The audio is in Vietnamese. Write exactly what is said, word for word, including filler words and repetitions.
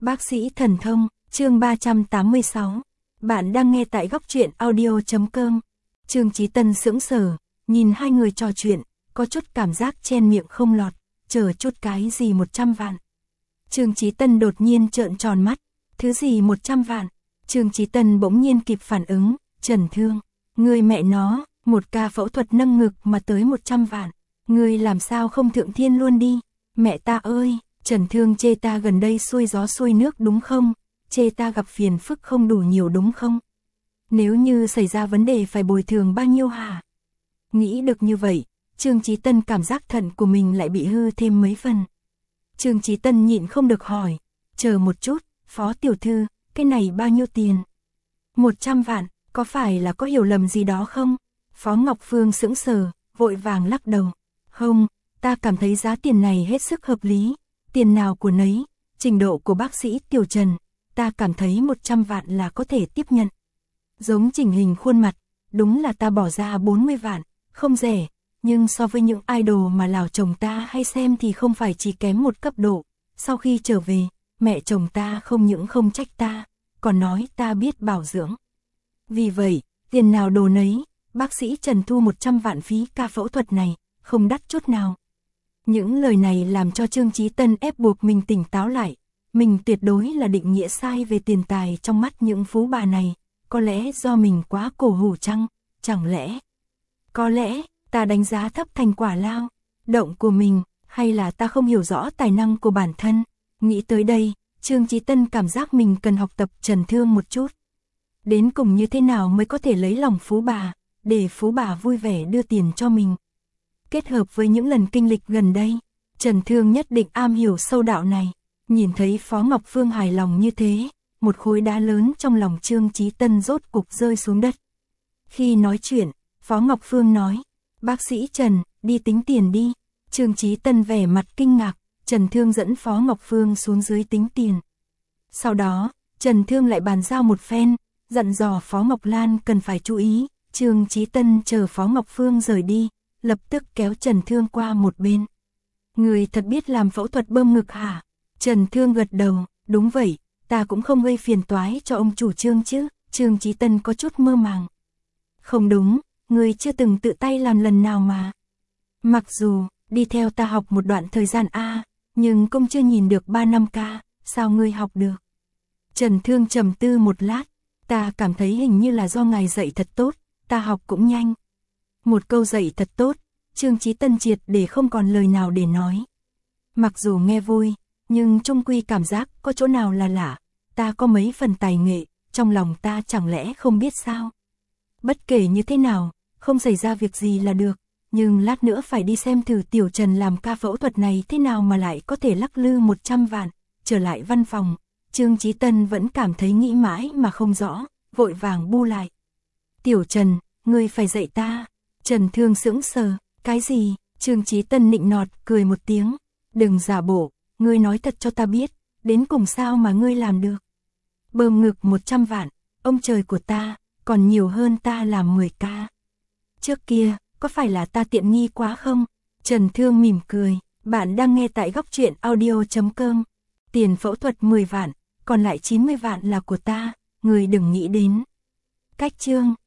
Bác sĩ thần thông, chương ba trăm tám mươi sáu. Bạn đang nghe tại góc truyện audio chấm com. Trương Chí Tân sững sờ, nhìn hai người trò chuyện, có chút cảm giác chen miệng không lọt, chờ chút cái gì một trăm vạn. Trương Chí Tân đột nhiên trợn tròn mắt, thứ gì một trăm vạn? Trương Chí Tân bỗng nhiên kịp phản ứng, Trần Thương, người mẹ nó, một ca phẫu thuật nâng ngực mà tới một trăm vạn, người làm sao không thượng thiên luôn đi, mẹ ta ơi! Trần Thương chê ta gần đây xuôi gió xuôi nước đúng không? Chê ta gặp phiền phức không đủ nhiều đúng không? Nếu như xảy ra vấn đề phải bồi thường bao nhiêu hả? Nghĩ được như vậy, Trương Chí Tân cảm giác thận của mình lại bị hư thêm mấy phần. Trương Chí Tân nhịn không được hỏi, chờ một chút, Phó tiểu thư, cái này bao nhiêu tiền? Một trăm vạn, có phải là có hiểu lầm gì đó không? Phó Ngọc Phương sững sờ, vội vàng lắc đầu. Không, ta cảm thấy giá tiền này hết sức hợp lý. Tiền nào của nấy, trình độ của bác sĩ Tiểu Trần, ta cảm thấy một trăm vạn là có thể tiếp nhận. Giống chỉnh hình khuôn mặt, đúng là ta bỏ ra bốn mươi vạn, không rẻ, nhưng so với những idol mà lão chồng ta hay xem thì không phải chỉ kém một cấp độ. Sau khi trở về, mẹ chồng ta không những không trách ta, còn nói ta biết bảo dưỡng. Vì vậy, tiền nào đồ nấy, bác sĩ Trần thu một trăm vạn phí ca phẫu thuật này, không đắt chút nào. Những lời này làm cho Trương Chí Tân ép buộc mình tỉnh táo lại, mình tuyệt đối là định nghĩa sai về tiền tài trong mắt những phú bà này, có lẽ do mình quá cổ hủ chăng, chẳng lẽ, có lẽ, ta đánh giá thấp thành quả lao động của mình, hay là ta không hiểu rõ tài năng của bản thân. Nghĩ tới đây, Trương Chí Tân cảm giác mình cần học tập Trần Thương một chút. Đến cùng như thế nào mới có thể lấy lòng phú bà, để phú bà vui vẻ đưa tiền cho mình. Kết hợp với những lần kinh lịch gần đây, Trần Thương nhất định am hiểu sâu đạo này. Nhìn thấy Phó Ngọc Phương hài lòng như thế, một khối đá lớn trong lòng Trương Chí Tân rốt cục rơi xuống đất. Khi nói chuyện, Phó Ngọc Phương nói, bác sĩ Trần, đi tính tiền đi. Trương Chí Tân vẻ mặt kinh ngạc, Trần Thương dẫn Phó Ngọc Phương xuống dưới tính tiền. Sau đó, Trần Thương lại bàn giao một phen, dặn dò Phó Ngọc Lan cần phải chú ý. Trương Chí Tân chờ Phó Ngọc Phương rời đi, lập tức kéo Trần Thương qua một bên. Người thật biết làm phẫu thuật bơm ngực hả? Trần Thương gật đầu, đúng vậy, ta cũng không gây phiền toái cho ông chủ Trương chứ. Trương Chí Tân có chút mơ màng. Không đúng, người chưa từng tự tay làm lần nào mà. Mặc dù, đi theo ta học một đoạn thời gian a, nhưng cũng chưa nhìn được ba năm ca, sao ngươi học được? Trần Thương trầm tư một lát, ta cảm thấy hình như là do ngài dạy thật tốt, ta học cũng nhanh. Một câu dạy thật tốt, Trương Chí Tân triệt để không còn lời nào để nói. Mặc dù nghe vui, nhưng chung quy cảm giác có chỗ nào là lạ, ta có mấy phần tài nghệ, trong lòng ta chẳng lẽ không biết sao. Bất kể như thế nào, không xảy ra việc gì là được, nhưng lát nữa phải đi xem thử Tiểu Trần làm ca phẫu thuật này thế nào mà lại có thể lắc lư một trăm vạn. Trở lại văn phòng, Trương Chí Tân vẫn cảm thấy nghĩ mãi mà không rõ, vội vàng bu lại. Tiểu Trần, ngươi phải dạy ta. Trần Thương sững sờ, cái gì? Trương Chí Tân nịnh nọt, cười một tiếng. Đừng giả bộ, ngươi nói thật cho ta biết, đến cùng sao mà ngươi làm được. Bơm ngực một trăm vạn, ông trời của ta, còn nhiều hơn ta làm mười ca. Trước kia, có phải là ta tiện nghi quá không? Trần Thương mỉm cười, bạn đang nghe tại góc truyện audio chấm com. Tiền phẫu thuật mười vạn, còn lại chín mươi vạn là của ta, ngươi đừng nghĩ đến. Cách chương